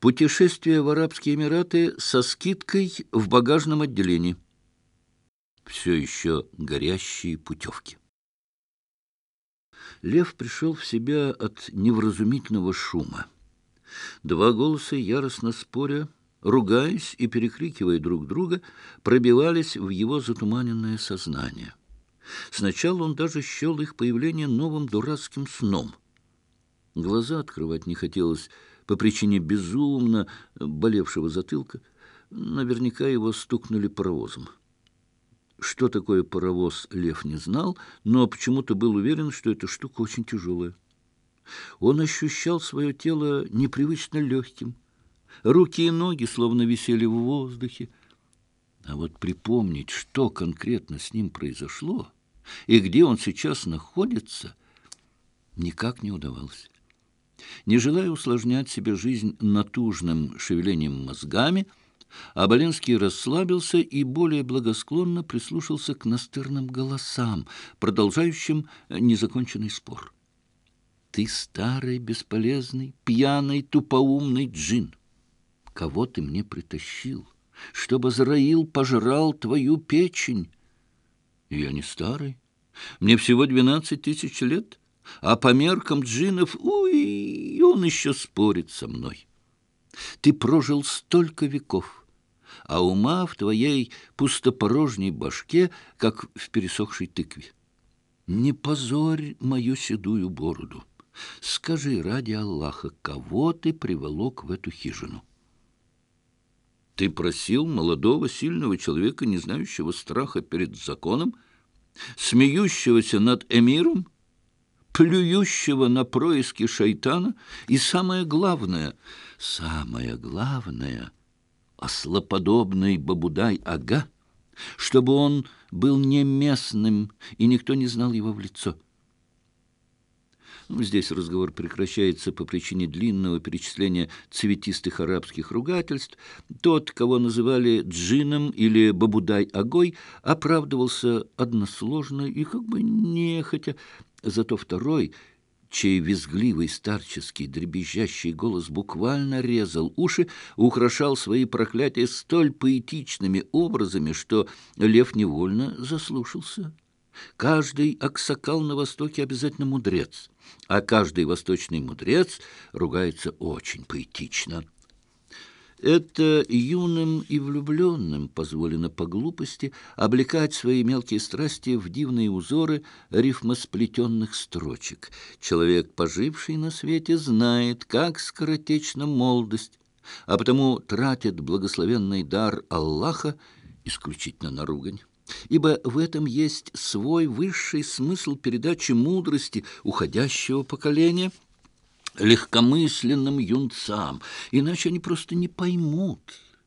Путешествие в Арабские Эмираты со скидкой в багажном отделении. Все еще горящие путевки. Лев пришел в себя от невразумительного шума. Два голоса, яростно споря, ругаясь и перекрикивая друг друга, пробивались в его затуманенное сознание. Сначала он даже счел их появление новым дурацким сном. Глаза открывать не хотелось по причине безумно болевшего затылка. Наверняка его стукнули паровозом. Что такое паровоз, Лев не знал, но почему-то был уверен, что эта штука очень тяжелая. Он ощущал свое тело непривычно легким. Руки и ноги словно висели в воздухе. А вот припомнить, что конкретно с ним произошло и где он сейчас находится, никак не удавалось. Не желая усложнять себе жизнь натужным шевелением мозгами, Оболенский расслабился и более благосклонно прислушался к настырным голосам, продолжающим незаконченный спор. «Ты старый, бесполезный, пьяный, тупоумный джин! Кого ты мне притащил, чтобы Азраил пожрал твою печень?» «Я не старый. Мне всего 12 тысяч лет, а по меркам джинов, уй, он еще спорит со мной. Ты прожил столько веков, а ума в твоей пустопорожней башке, как в пересохшей тыкве. Не позорь мою седую бороду. Скажи, ради Аллаха, кого ты приволок в эту хижину?» «Ты просил молодого, сильного человека, не знающего страха перед законом, смеющегося над эмиром, плюющего на происки шайтана и, самое главное, ослоподобный Бабудай-ага, чтобы он был не местным, и никто не знал его в лицо». Здесь разговор прекращается по причине длинного перечисления цветистых арабских ругательств. Тот, кого называли джином или Бабудай-агой, оправдывался односложно и как бы нехотя. Зато второй, чей визгливый старческий дребезжащий голос буквально резал уши, украшал свои проклятия столь поэтичными образами, что Лев невольно заслушался. Каждый аксакал на Востоке обязательно мудрец, а каждый восточный мудрец ругается очень поэтично. Это юным и влюбленным позволено по глупости облекать свои мелкие страсти в дивные узоры рифмосплетенных строчек. Человек, поживший на свете, знает, как скоротечна молодость, а потому тратит благословенный дар Аллаха исключительно на ругань. Ибо в этом есть свой высший смысл передачи мудрости уходящего поколения легкомысленным юнцам, иначе они просто не поймут.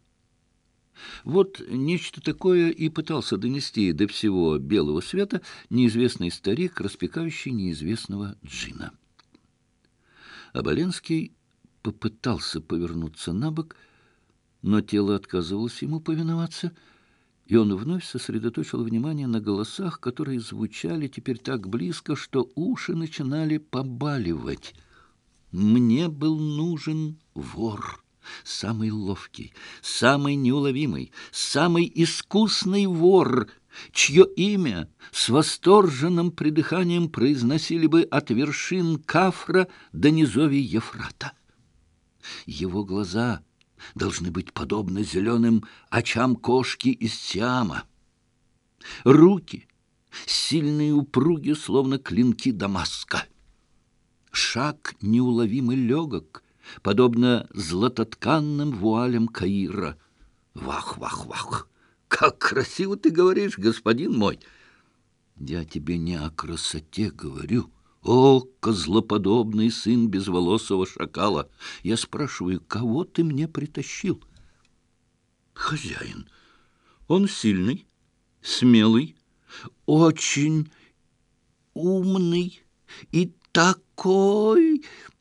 Вот нечто такое и пытался донести до всего белого света неизвестный старик, распекающий неизвестного джина. Оболенский попытался повернуться на бок, но тело отказывалось ему повиноваться, и он вновь сосредоточил внимание на голосах, которые звучали теперь так близко, что уши начинали побаливать. «Мне был нужен вор, самый ловкий, самый неуловимый, самый искусный вор, чье имя с восторженным придыханием произносили бы от вершин Кафра до низовий Ефрата. Его глаза должны быть подобны зеленым очам кошки из Сиама. Руки сильные и упруги, словно клинки Дамаска. Шаг неуловимый легок, подобно златотканным вуалям Каира. Вах, вах, вах! Как красиво ты говоришь, господин мой! Я тебе не о красоте говорю. О, козлоподобный сын безволосого шакала! Я спрашиваю, кого ты мне притащил? Хозяин. Он сильный, смелый, очень умный и такой...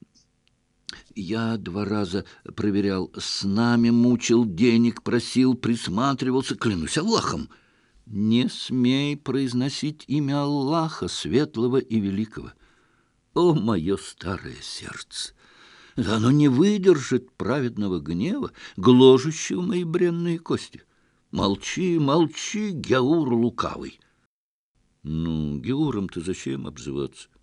Я 2 раза проверял, с нами мучил, денег просил, присматривался, клянусь Аллахом. Не смей произносить имя Аллаха, светлого и великого. О, мое старое сердце! Да оно не выдержит праведного гнева, гложущего мои бренные кости. Молчи, молчи, Геур лукавый. Ну, Геуром-то зачем обзываться?